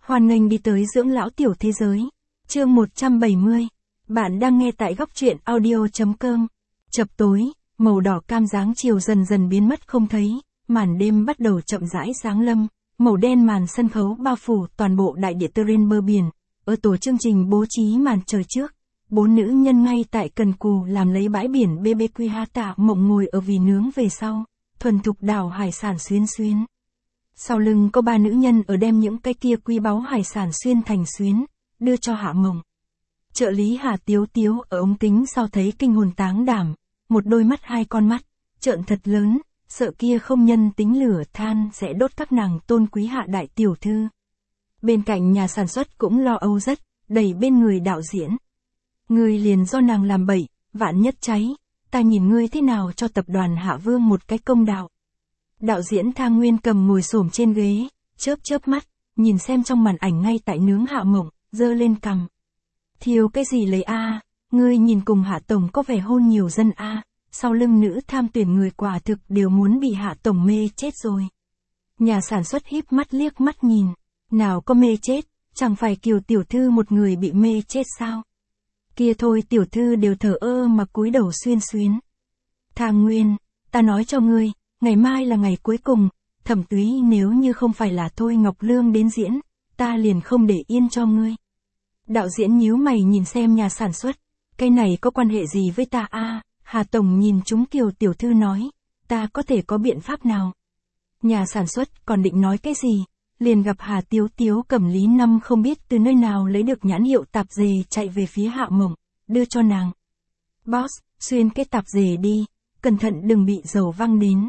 Hoan nghênh đi tới dưỡng lão tiểu thế giới. Chương 170. Bạn đang nghe tại góc truyện audio.com. Chập tối, màu đỏ cam dáng chiều dần dần biến mất không thấy, màn đêm bắt đầu chậm rãi giáng lâm, màu đen màn sân khấu bao phủ toàn bộ đại địa terrain bờ biển. Ở tổ chương trình bố trí màn trời trước, 4 nữ nhân ngay tại cần cù làm lấy bãi biển BBQ Hạ Mộng ngồi ở vỉ nướng về sau, thuần thục đào hải sản xuyến xuyến. Sau lưng có 3 nữ nhân ở đem những cái kia quý báu hải sản xuyên thành xuyến, đưa cho Hạ Mộng. Trợ lý Hà Tiếu Tiếu ở ống kính sau thấy kinh hồn táng đảm, một đôi mắt hai con mắt, trợn thật lớn, sợ kia không nhân tính lửa than sẽ đốt các nàng tôn quý Hạ đại tiểu thư. Bên cạnh nhà sản xuất cũng lo âu rất, đẩy bên người đạo diễn. Ngươi liền do nàng làm bậy, vạn nhất cháy, ta nhìn ngươi thế nào cho tập đoàn Hạ Vương một cái công đạo. Đạo diễn Thang Nguyên cầm ngồi xổm trên ghế, chớp mắt, nhìn xem trong màn ảnh ngay tại nướng Hạ Mộng, giơ lên cằm. Thiêu cái gì lấy a? Ngươi nhìn cùng Hạ tổng có vẻ hôn nhiều dân a, sau lưng nữ tham tuyển người quả thực đều muốn bị Hạ tổng mê chết rồi. Nhà sản xuất híp mắt liếc mắt nhìn, nào có mê chết, chẳng phải Kiều tiểu thư một người bị mê chết sao? Kia thôi tiểu thư đều thờ ơ mà cúi đầu xuyên xuyến. Thang Nguyên, ta nói cho ngươi, ngày mai là ngày cuối cùng, Thẩm Túy nếu như không phải là Thôi Ngọc Lương đến diễn, ta liền không để yên cho ngươi. Đạo diễn nhíu mày nhìn xem nhà sản xuất, cái này có quan hệ gì với ta a? Hà tổng nhìn chúng Kiều tiểu thư nói, ta có thể có biện pháp nào? Nhà sản xuất còn định nói cái gì, liền gặp Hà Tiếu Tiếu cầm Lý Năm không biết từ nơi nào lấy được nhãn hiệu tạp dề chạy về phía Hạ Mộng, đưa cho nàng. Boss, xuyên cái tạp dề đi, cẩn thận đừng bị dầu văng đến.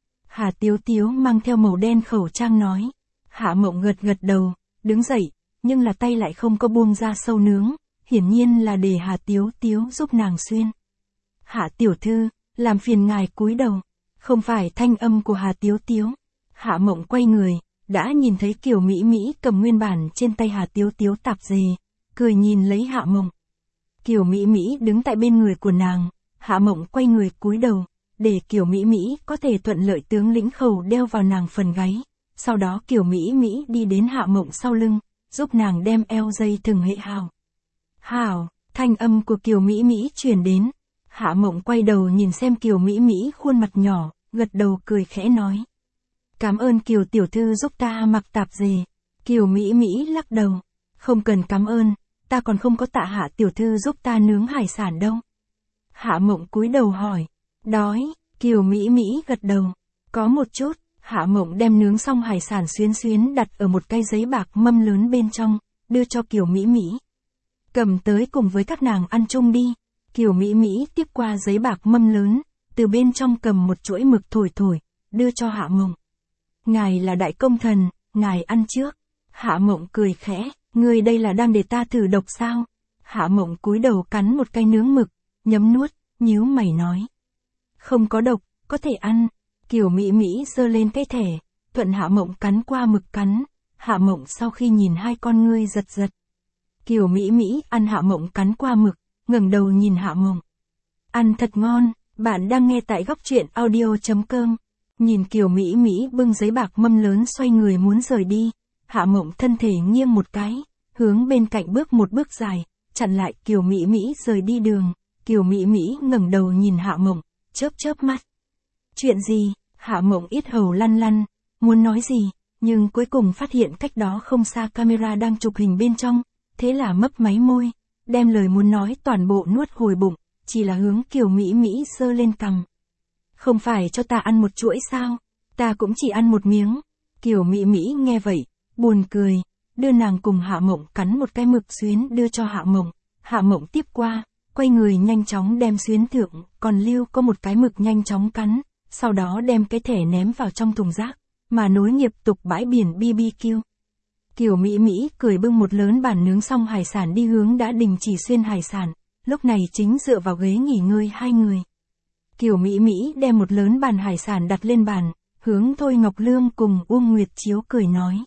Hà Tiếu Tiếu mang theo màu đen khẩu trang nói. Hạ Mộng gật đầu, đứng dậy, nhưng là tay lại không có buông ra sâu nướng, hiển nhiên là để Hà Tiếu Tiếu giúp nàng xuyên. Hạ tiểu thư, làm phiền ngài cúi đầu, không phải thanh âm của Hà Tiếu Tiếu. Hạ Mộng quay người, đã nhìn thấy Kiều Mỹ Mỹ cầm nguyên bản trên tay Hà Tiếu Tiếu tạp dề, cười nhìn lấy Hạ Mộng. Kiều Mỹ Mỹ đứng tại bên người của nàng, Hạ Mộng quay người cúi đầu, để Kiều Mỹ Mỹ có thể thuận lợi tướng lĩnh khẩu đeo vào nàng phần gáy. Sau đó Kiều Mỹ Mỹ đi đến Hạ Mộng sau lưng, giúp nàng đem eo dây thừng hệ hào. Hào, thanh âm của Kiều Mỹ Mỹ truyền đến. Hạ Mộng quay đầu nhìn xem Kiều Mỹ Mỹ khuôn mặt nhỏ, gật đầu cười khẽ nói. Cảm ơn Kiều tiểu thư giúp ta mặc tạp dề. Kiều Mỹ Mỹ lắc đầu. Không cần cảm ơn, ta còn không có tạ Hạ tiểu thư giúp ta nướng hải sản đâu. Hạ Mộng cúi đầu hỏi. Đói, Kiều Mỹ Mỹ gật đầu. Có một chút, Hạ Mộng đem nướng xong hải sản xuyến xuyến đặt ở một cái giấy bạc mâm lớn bên trong, đưa cho Kiều Mỹ Mỹ. Cầm tới cùng với các nàng ăn chung đi. Kiều Mỹ Mỹ tiếp qua giấy bạc mâm lớn, từ bên trong cầm một chuỗi mực thổi, đưa cho Hạ Mộng. Ngài là đại công thần, ngài ăn trước. Hạ Mộng cười khẽ, ngươi đây là đang để ta thử độc sao? Hạ Mộng cúi đầu cắn một cái nướng mực, nhấm nuốt, nhíu mày nói. Không có độc, có thể ăn. Kiều Mỹ Mỹ giơ lên cái thẻ, thuận Hạ Mộng cắn qua mực cắn. Hạ Mộng sau khi nhìn hai con ngươi giật. Kiều Mỹ Mỹ ăn Hạ Mộng cắn qua mực, ngẩng đầu nhìn Hạ Mộng. Ăn thật ngon, bạn đang nghe tại góc truyện audio.com. Nhìn Kiều Mỹ Mỹ bưng giấy bạc mâm lớn xoay người muốn rời đi, Hạ Mộng thân thể nghiêng một cái, hướng bên cạnh bước một bước dài, chặn lại Kiều Mỹ Mỹ rời đi đường. Kiều Mỹ Mỹ ngẩng đầu nhìn Hạ Mộng, chớp mắt. Chuyện gì? Hạ Mộng yết hầu lăn, muốn nói gì, nhưng cuối cùng phát hiện cách đó không xa camera đang chụp hình bên trong, thế là mấp máy môi, đem lời muốn nói toàn bộ nuốt hồi bụng, chỉ là hướng Kiều Mỹ Mỹ giơ lên cằm. Không phải cho ta ăn một chuỗi sao? Ta cũng chỉ ăn một miếng. Kiều Mỹ Mỹ nghe vậy, buồn cười, đưa nàng cùng Hạ Mộng cắn một cái mực xuyến đưa cho Hạ Mộng. Hạ Mộng tiếp qua, quay người nhanh chóng đem xuyến thượng, còn lưu có một cái mực nhanh chóng cắn, sau đó đem cái thẻ ném vào trong thùng rác, mà nối nghiệp tục bãi biển BBQ. Kiều Mỹ Mỹ cười bưng một lớn bàn nướng xong hải sản đi hướng đã đình chỉ xuyên hải sản, lúc này chính dựa vào ghế nghỉ ngơi hai người. Kiều Mỹ Mỹ đem một lớn bàn hải sản đặt lên bàn, hướng Thôi Ngọc Lương cùng Uông Nguyệt Chiếu cười nói.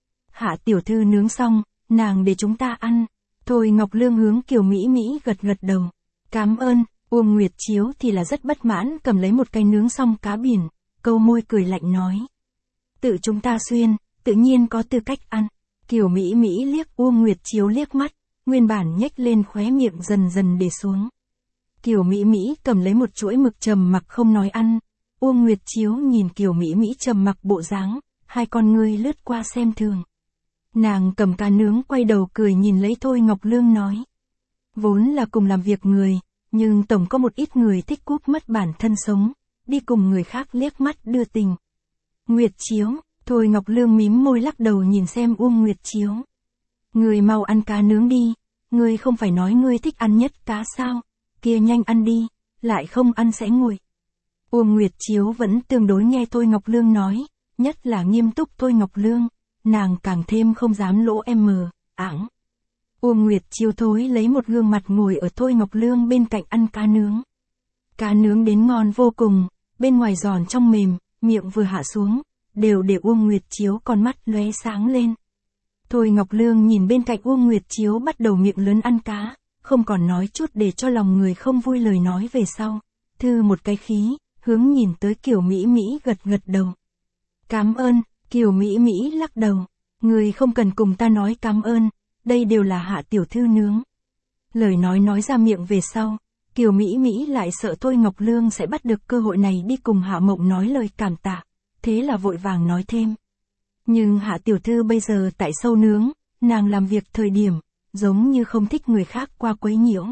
Hạ tiểu thư nướng xong, nàng để chúng ta ăn. Thôi Ngọc Lương hướng Kiều Mỹ Mỹ gật đầu. Cảm ơn. Uông Nguyệt Chiếu thì là rất bất mãn cầm lấy một cái nướng xong cá biển, câu môi cười lạnh nói. Tự chúng ta xuyên, tự nhiên có tư cách ăn. Kiều Mỹ Mỹ liếc Uông Nguyệt Chiếu liếc mắt, nguyên bản nhếch lên khóe miệng dần dần để xuống. Kiều Mỹ Mỹ cầm lấy một chuỗi mực trầm mặc không nói ăn. Uông Nguyệt Chiếu nhìn Kiều Mỹ Mỹ trầm mặc bộ dáng, hai con ngươi lướt qua xem thường. Nàng cầm cá nướng quay đầu cười nhìn lấy Thôi Ngọc Lương nói. Vốn là cùng làm việc người, nhưng tổng có một ít người thích cúp mất bản thân sống, đi cùng người khác liếc mắt đưa tình. Nguyệt Chiếu, Thôi Ngọc Lương mím môi lắc đầu nhìn xem Uông Nguyệt Chiếu. Người mau ăn cá nướng đi, ngươi không phải nói ngươi thích ăn nhất cá sao, kia nhanh ăn đi, lại không ăn sẽ nguội. Uông Nguyệt Chiếu vẫn tương đối nghe Thôi Ngọc Lương nói, nhất là nghiêm túc Thôi Ngọc Lương, nàng càng thêm không dám lỗ ảng. Uông Nguyệt Chiếu thối lấy một gương mặt ngồi ở Thôi Ngọc Lương bên cạnh ăn cá nướng. Cá nướng đến ngon vô cùng, bên ngoài giòn trong mềm, miệng vừa hạ xuống, đều để Uông Nguyệt Chiếu con mắt lóe sáng lên. Thôi Ngọc Lương nhìn bên cạnh Uông Nguyệt Chiếu bắt đầu miệng lớn ăn cá, không còn nói chút để cho lòng người không vui lời nói về sau, thư một cái khí, hướng nhìn tới Kiều Mỹ Mỹ gật đầu. Cảm ơn, Kiều Mỹ Mỹ lắc đầu, người không cần cùng ta nói cảm ơn, đây đều là Hạ tiểu thư nướng. Lời nói ra miệng về sau, Kiều Mỹ Mỹ lại sợ Thôi Ngọc Lương sẽ bắt được cơ hội này đi cùng Hạ Mộng nói lời cảm tạ, thế là vội vàng nói thêm. Nhưng Hạ tiểu thư bây giờ tại sâu nướng, nàng làm việc thời điểm, giống như không thích người khác qua quấy nhiễu.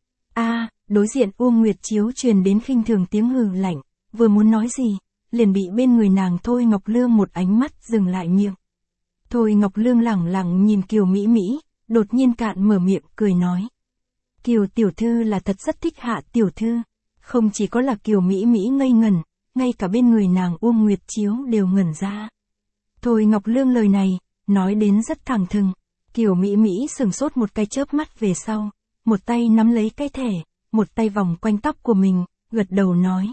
Đối diện Uông Nguyệt Chiếu truyền đến khinh thường tiếng hừ lạnh, vừa muốn nói gì, liền bị bên người nàng Thôi Ngọc Lương một ánh mắt dừng lại miệng. Thôi Ngọc Lương lẳng lặng nhìn Kiều Mỹ Mỹ, đột nhiên cạn mở miệng cười nói. Kiều tiểu thư là thật rất thích Hạ tiểu thư, không chỉ có là Kiều Mỹ Mỹ ngây ngẩn, ngay cả bên người nàng Uông Nguyệt Chiếu đều ngẩn ra. Thôi Ngọc Lương lời này, nói đến rất thẳng thừng, Kiều Mỹ Mỹ sừng sốt một cái chớp mắt về sau, một tay nắm lấy cái thẻ, một tay vòng quanh tóc của mình, gật đầu nói.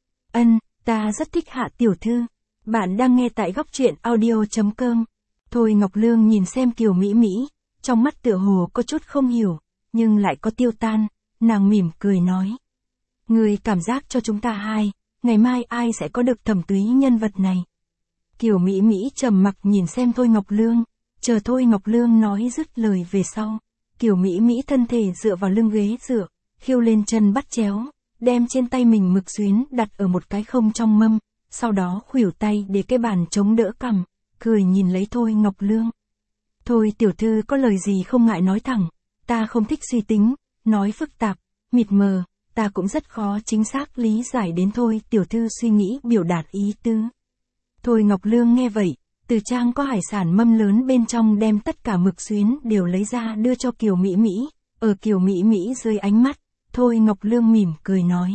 Ta rất thích Hạ tiểu thư, bạn đang nghe tại góc truyện audio.com. Thôi Ngọc Lương nhìn xem Kiều Mỹ Mỹ, trong mắt tựa hồ có chút không hiểu, nhưng lại có tiêu tan, nàng mỉm cười nói. Người cảm giác cho chúng ta hai, ngày mai ai sẽ có được thẩm túy nhân vật này. Kiều Mỹ Mỹ trầm mặc nhìn xem Thôi Ngọc Lương, chờ Thôi Ngọc Lương nói dứt lời về sau. Kiều Mỹ Mỹ thân thể dựa vào lưng ghế dựa, khiêu lên chân bắt chéo, đem trên tay mình mực xuyến đặt ở một cái không trong mâm, sau đó khuỷu tay để cái bàn chống đỡ cằm, cười nhìn lấy Thôi Ngọc Lương. Thôi tiểu thư có lời gì không ngại nói thẳng, ta không thích suy tính, nói phức tạp, mịt mờ, ta cũng rất khó chính xác lý giải đến Thôi tiểu thư suy nghĩ biểu đạt ý tứ. Thôi Ngọc Lương nghe vậy, từ trang có hải sản mâm lớn bên trong đem tất cả mực xuyến đều lấy ra đưa cho Kiều Mỹ Mỹ, ở Kiều Mỹ Mỹ dưới ánh mắt, Thôi Ngọc Lương mỉm cười nói.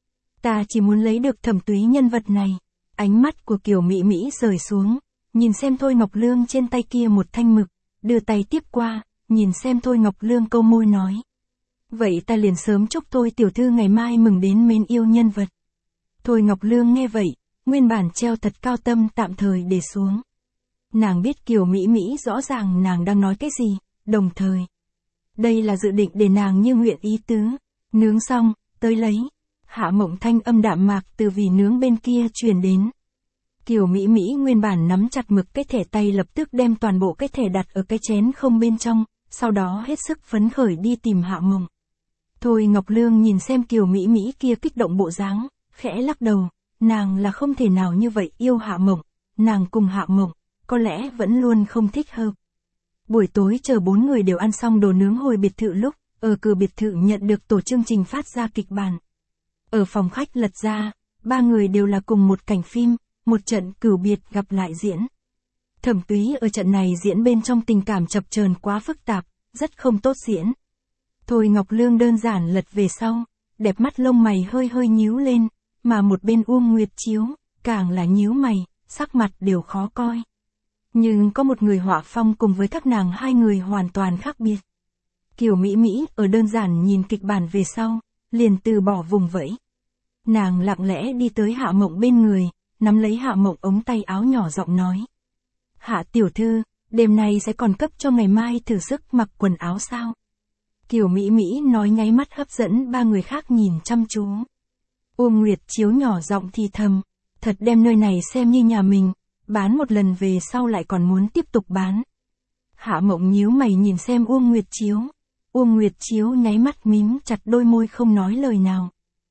Ta chỉ muốn lấy được thẩm túy nhân vật này. Ánh mắt của Kiều Mỹ Mỹ rời xuống, nhìn xem Thôi Ngọc Lương trên tay kia một thanh mực, đưa tay tiếp qua, nhìn xem Thôi Ngọc Lương câu môi nói. Vậy ta liền sớm chúc Thôi tiểu thư ngày mai mừng đến mến yêu nhân vật. Thôi Ngọc Lương nghe vậy, nguyên bản treo thật cao tâm tạm thời để xuống. Nàng biết Kiều Mỹ Mỹ rõ ràng nàng đang nói cái gì, đồng thời. Đây là dự định để nàng như nguyện ý tứ, nướng xong, tới lấy. Hạ Mộng thanh âm đạm mạc từ vì nướng bên kia truyền đến. Kiều Mỹ Mỹ nguyên bản nắm chặt mực cái thẻ tay lập tức đem toàn bộ cái thẻ đặt ở cái chén không bên trong, sau đó hết sức phấn khởi đi tìm Hạ Mộng. Thôi Ngọc Lương nhìn xem Kiều Mỹ Mỹ kia kích động bộ dáng, khẽ lắc đầu, nàng là không thể nào như vậy yêu Hạ Mộng, nàng cùng Hạ Mộng, có lẽ vẫn luôn không thích hợp. Buổi tối chờ 4 người đều ăn xong đồ nướng hồi biệt thự lúc, ở cửa biệt thự nhận được tổ chương trình phát ra kịch bản. Ở phòng khách lật ra, 3 người đều là cùng một cảnh phim, một trận cửu biệt gặp lại diễn. Thẩm Túy ở trận này diễn bên trong tình cảm chập chờn quá phức tạp, rất không tốt diễn. Thôi Ngọc Lương đơn giản lật về sau, đẹp mắt lông mày hơi hơi nhíu lên, mà một bên Uông Nguyệt Chiếu, càng là nhíu mày, sắc mặt đều khó coi. Nhưng có một người họa phong cùng với các nàng hai người hoàn toàn khác biệt. Kiều Mỹ Mỹ ở đơn giản nhìn kịch bản về sau, liền từ bỏ vùng vẫy. Nàng lặng lẽ đi tới Hạ Mộng bên người, nắm lấy Hạ Mộng ống tay áo nhỏ giọng nói. Hạ tiểu thư, đêm nay sẽ còn cấp cho ngày mai thử sức mặc quần áo sao? Kiều Mỹ Mỹ nói nháy mắt hấp dẫn 3 người khác nhìn chăm chú. Uông Nguyệt Chiếu nhỏ giọng thì thầm, thật đem nơi này xem như nhà mình, bán một lần về sau lại còn muốn tiếp tục bán. Hạ Mộng nhíu mày nhìn xem Uông Nguyệt Chiếu. Uông Nguyệt Chiếu nháy mắt mím chặt đôi môi không nói lời nào.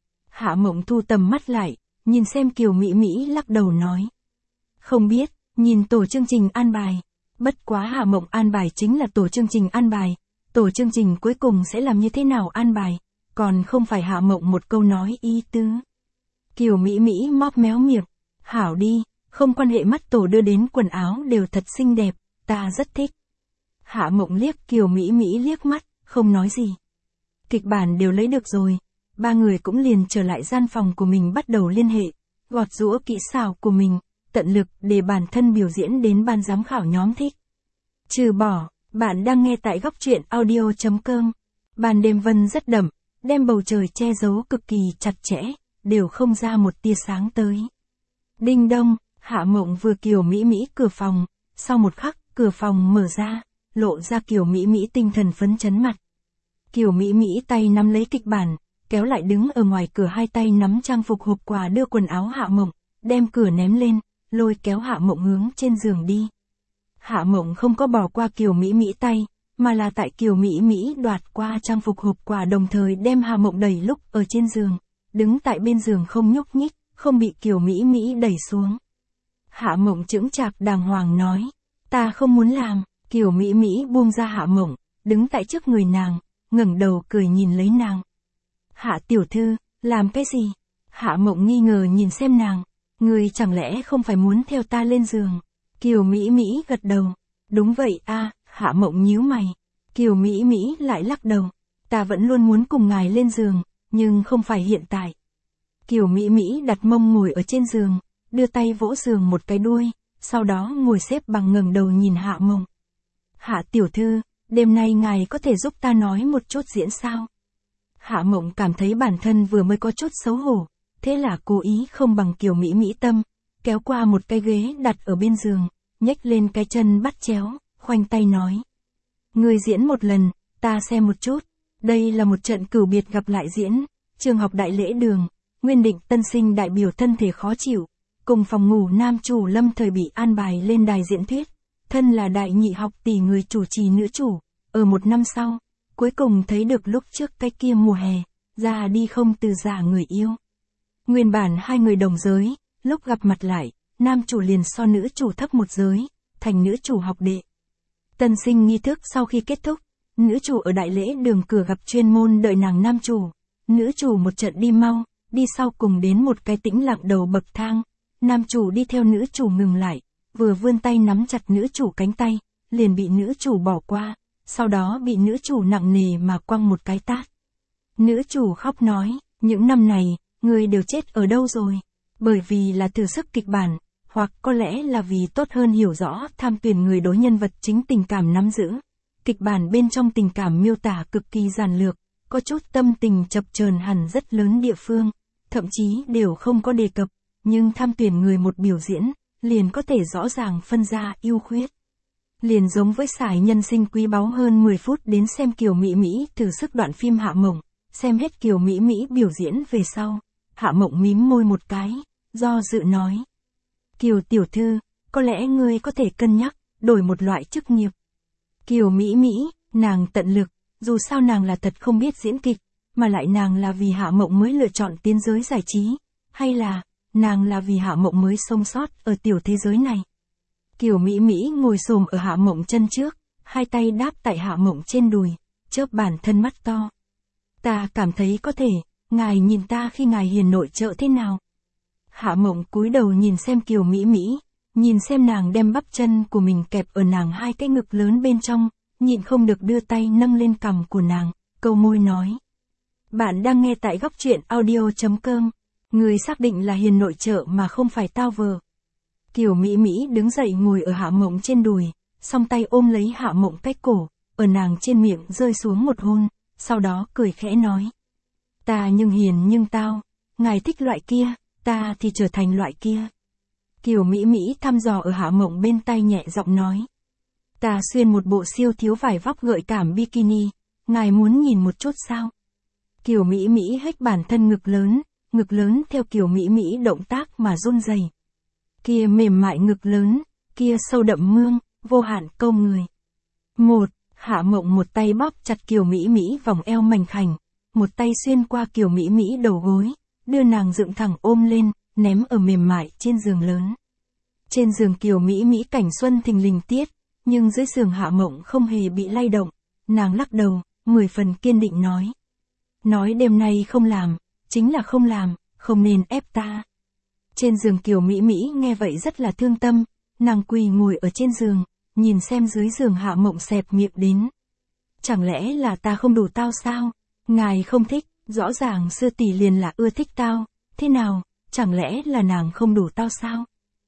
Hạ Mộng thu tầm mắt lại, nhìn xem Kiều Mỹ Mỹ lắc đầu nói. Không biết, nhìn tổ chương trình an bài. Bất quá Hạ Mộng an bài chính là tổ chương trình an bài, tổ chương trình cuối cùng sẽ làm như thế nào an bài, còn không phải Hạ Mộng một câu nói ý tứ. Kiều Mỹ Mỹ móp méo miệng, hảo đi, không quan hệ, mắt tổ đưa đến quần áo đều thật xinh đẹp, ta rất thích. Hạ Mộng liếc Kiều Mỹ Mỹ liếc mắt, không nói gì. Kịch bản đều lấy được rồi, ba người cũng liền trở lại gian phòng của mình bắt đầu liên hệ, gọt giũa kỹ xảo của mình, tận lực để bản thân biểu diễn đến ban giám khảo nhóm thích. Trừ bỏ, bạn đang nghe tại góc truyện audio.com. Ban đêm vân rất đậm, đem bầu trời che giấu cực kỳ chặt chẽ, đều không ra một tia sáng tới. Đinh đông, Hạ Mộng vừa Kiều Mỹ Mỹ cửa phòng, sau một khắc, cửa phòng mở ra, lộ ra Kiều Mỹ Mỹ tinh thần phấn chấn mặt. Kiều Mỹ Mỹ tay nắm lấy kịch bản, kéo lại đứng ở ngoài cửa, hai tay nắm trang phục hộp quà đưa quần áo Hạ Mộng, đem cửa ném lên, lôi kéo Hạ Mộng hướng trên giường đi. Hạ Mộng không có bỏ qua Kiều Mỹ Mỹ tay, mà là tại Kiều Mỹ Mỹ đoạt qua trang phục hộp quà đồng thời đem Hạ Mộng đẩy lúc ở trên giường, đứng tại bên giường không nhúc nhích, không bị Kiều Mỹ Mỹ đẩy xuống. Hạ Mộng chững chạc đàng hoàng nói, ta không muốn làm. Kiều Mỹ Mỹ buông ra Hạ Mộng, đứng tại trước người nàng, ngẩng đầu cười nhìn lấy nàng. Hạ tiểu thư, làm cái gì? Hạ Mộng nghi ngờ nhìn xem nàng, ngươi chẳng lẽ không phải muốn theo ta lên giường? Kiều Mỹ Mỹ gật đầu, đúng vậy a. Hạ Mộng nhíu mày. Kiều Mỹ Mỹ lại lắc đầu, ta vẫn luôn muốn cùng ngài lên giường, nhưng không phải hiện tại. Kiều Mỹ Mỹ đặt mông ngồi ở trên giường, đưa tay vỗ giường một cái đuôi, sau đó ngồi xếp bằng ngẩng đầu nhìn Hạ Mộng. Hạ tiểu thư, đêm nay ngài có thể giúp ta nói một chút diễn sao? Hạ Mộng cảm thấy bản thân vừa mới có chút xấu hổ, thế là cố ý không bằng Kiều Mỹ Mỹ tâm, kéo qua một cái ghế đặt ở bên giường, nhếch lên cái chân bắt chéo, khoanh tay nói. Người diễn một lần, ta xem một chút. Đây là một trận cửu biệt gặp lại diễn, trường học Đại Lễ Đường, Nguyên Định tân sinh đại biểu thân thể khó chịu, cùng phòng ngủ nam chủ lâm thời bị an bài lên đài diễn thuyết. Thân là đại nhị học tỷ người chủ trì nữ chủ, ở một năm sau, cuối cùng thấy được lúc trước cái kia mùa hè, ra đi không từ giả người yêu. Nguyên bản hai người đồng giới, lúc gặp mặt lại, nam chủ liền so nữ chủ thấp một giới, thành nữ chủ học đệ. Tân sinh nghi thức sau khi kết thúc, nữ chủ ở Đại Lễ Đường cửa gặp chuyên môn đợi nàng nam chủ, nữ chủ một trận đi mau, đi sau cùng đến một cái tĩnh lặng đầu bậc thang, nam chủ đi theo nữ chủ ngừng lại. Vừa vươn tay nắm chặt nữ chủ cánh tay, liền bị nữ chủ bỏ qua, sau đó bị nữ chủ nặng nề mà quăng một cái tát. Nữ chủ khóc nói, những năm này, người đều chết ở đâu rồi? Bởi vì là thử sức kịch bản, hoặc có lẽ là vì tốt hơn hiểu rõ tham tuyển người đối nhân vật chính tình cảm nắm giữ. Kịch bản bên trong tình cảm miêu tả cực kỳ giản lược, có chút tâm tình chập chờn hẳn rất lớn địa phương, thậm chí đều không có đề cập, nhưng tham tuyển người một biểu diễn, liền có thể rõ ràng phân ra ưu khuyết. Liền giống với xài nhân sinh quý báu hơn 10 phút đến xem Kiều Mỹ Mỹ thử sức đoạn phim Hạ Mộng, xem hết Kiều Mỹ Mỹ biểu diễn về sau, Hạ Mộng mím môi một cái, do dự nói. Kiều tiểu thư, có lẽ ngươi có thể cân nhắc, đổi một loại chức nghiệp. Kiều Mỹ Mỹ, nàng tận lực, dù sao nàng là thật không biết diễn kịch, mà lại nàng là vì Hạ Mộng mới lựa chọn tiến giới giải trí, hay là nàng là vì Hạ Mộng mới sống sót ở tiểu thế giới này. Kiều Mỹ Mỹ ngồi xổm ở Hạ Mộng chân trước, hai tay đáp tại Hạ Mộng trên đùi, chớp bản thân mắt to. Ta cảm thấy có thể, ngài nhìn ta khi ngài hiền nội trợ thế nào? Hạ Mộng cúi đầu nhìn xem Kiều Mỹ Mỹ, nhìn xem nàng đem bắp chân của mình kẹp ở nàng hai cái ngực lớn bên trong, nhịn không được đưa tay nâng lên cằm của nàng, câu môi nói. Bạn đang nghe tại góc truyện audio.com. Người xác định là hiền nội trợ mà không phải tao vờ. Kiều Mỹ Mỹ đứng dậy ngồi ở Hạ Mộng trên đùi, song tay ôm lấy Hạ Mộng cái cổ, ở nàng trên miệng rơi xuống một hôn, sau đó cười khẽ nói. Ta nhưng hiền nhưng tao, ngài thích loại kia, ta thì trở thành loại kia. Kiều Mỹ Mỹ thăm dò ở Hạ Mộng bên tay nhẹ giọng nói. Ta xuyên một bộ siêu thiếu vải vóc gợi cảm bikini, ngài muốn nhìn một chút sao? Kiều Mỹ Mỹ hếch bản thân ngực lớn theo Kiều Mỹ Mỹ động tác mà run rẩy. Kia mềm mại ngực lớn, kia sâu đậm mương, vô hạn câu người. 1. Hạ Mộng một tay bóp chặt Kiều Mỹ Mỹ vòng eo mảnh khảnh, một tay xuyên qua Kiều Mỹ Mỹ đầu gối, đưa nàng dựng thẳng ôm lên, ném ở mềm mại trên giường lớn. Trên giường Kiều Mỹ Mỹ cảnh xuân thình lình tiết, nhưng dưới giường Hạ Mộng không hề bị lay động, nàng lắc đầu, 10 phần kiên định nói. Nói đêm nay không làm, chính là không làm, không nên ép ta. Trên giường Kiều Mỹ Mỹ nghe vậy rất là thương tâm, nàng quỳ ngồi ở trên giường, nhìn xem dưới giường Hạ Mộng xẹp miệng đến. Chẳng lẽ là ta không đủ tao sao? Ngài không thích, rõ ràng sư tỷ liền là ưa thích tao, thế nào, chẳng lẽ là nàng không đủ tao sao?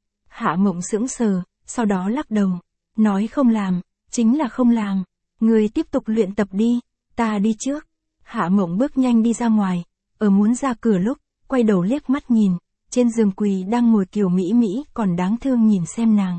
Hạ Mộng sững sờ, sau đó lắc đầu, nói không làm, chính là không làm, người tiếp tục luyện tập đi, ta đi trước. Hạ Mộng bước nhanh đi ra ngoài, ở muốn ra cửa lúc, quay đầu liếc mắt nhìn, trên giường quỳ đang ngồi Kiều Mỹ Mỹ còn đáng thương nhìn xem nàng.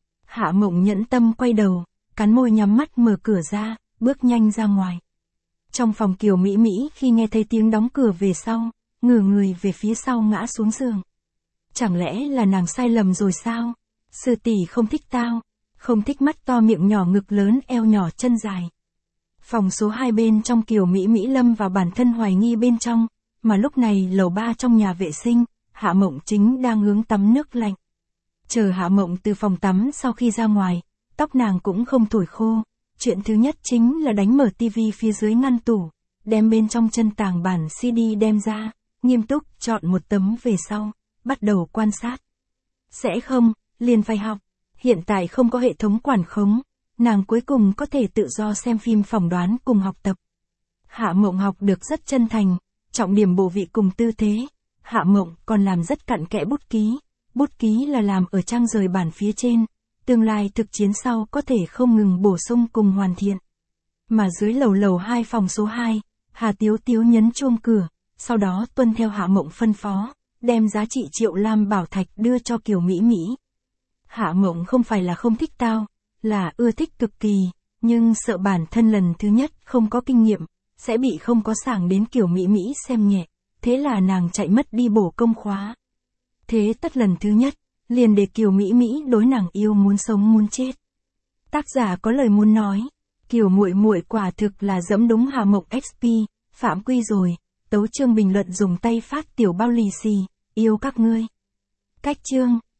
Hạ Mộng nhẫn tâm quay đầu, cắn môi nhắm mắt mở cửa ra, bước nhanh ra ngoài. Trong phòng Kiều Mỹ Mỹ khi nghe thấy tiếng đóng cửa về sau, ngửa người về phía sau ngã xuống giường. Chẳng lẽ là nàng sai lầm rồi sao? Sư tỷ không thích tao, không thích mắt to miệng nhỏ ngực lớn eo nhỏ chân dài. Phòng số 2 bên trong Kiều Mỹ Mỹ lâm vào bản thân hoài nghi bên trong, mà lúc này lầu 3 trong nhà vệ sinh, Hạ Mộng chính đang hướng tắm nước lạnh. Chờ Hạ Mộng từ phòng tắm sau khi ra ngoài, tóc nàng cũng không thổi khô, chuyện thứ nhất chính là đánh mở tivi phía dưới ngăn tủ, đem bên trong chân tàng bản CD đem ra, nghiêm túc chọn một tấm về sau, bắt đầu quan sát. Sẽ không, liền phải học, hiện tại không có hệ thống quản khống, nàng cuối cùng có thể tự do xem phim phỏng đoán cùng học tập. Hạ Mộng học được rất chân thành, trọng điểm bộ vị cùng tư thế. Hạ Mộng còn làm rất cặn kẽ bút ký là làm ở trang rời bản phía trên, tương lai thực chiến sau có thể không ngừng bổ sung cùng hoàn thiện. Mà dưới lầu 2 phòng số 2, Hà Tiếu Tiếu nhấn chuông cửa, sau đó tuân theo Hạ Mộng phân phó, đem giá trị triệu lam bảo thạch đưa cho Kiều Mỹ Mỹ. Hạ Mộng không phải là không thích tao, là ưa thích cực kỳ, nhưng sợ bản thân lần thứ nhất không có kinh nghiệm, sẽ bị không có sảng đến Kiều Mỹ Mỹ xem nhẹ, thế là nàng chạy mất đi bổ công khóa. Thế tất lần thứ nhất, liền để Kiều Mỹ Mỹ đối nàng yêu muốn sống muốn chết. Tác giả có lời muốn nói, Kiều muội muội quả thực là dẫm đúng Hạ Mộng XP, phạm quy rồi. Tấu chương bình luận dùng tay phát tiểu bao lì xì, yêu các ngươi. Cách chương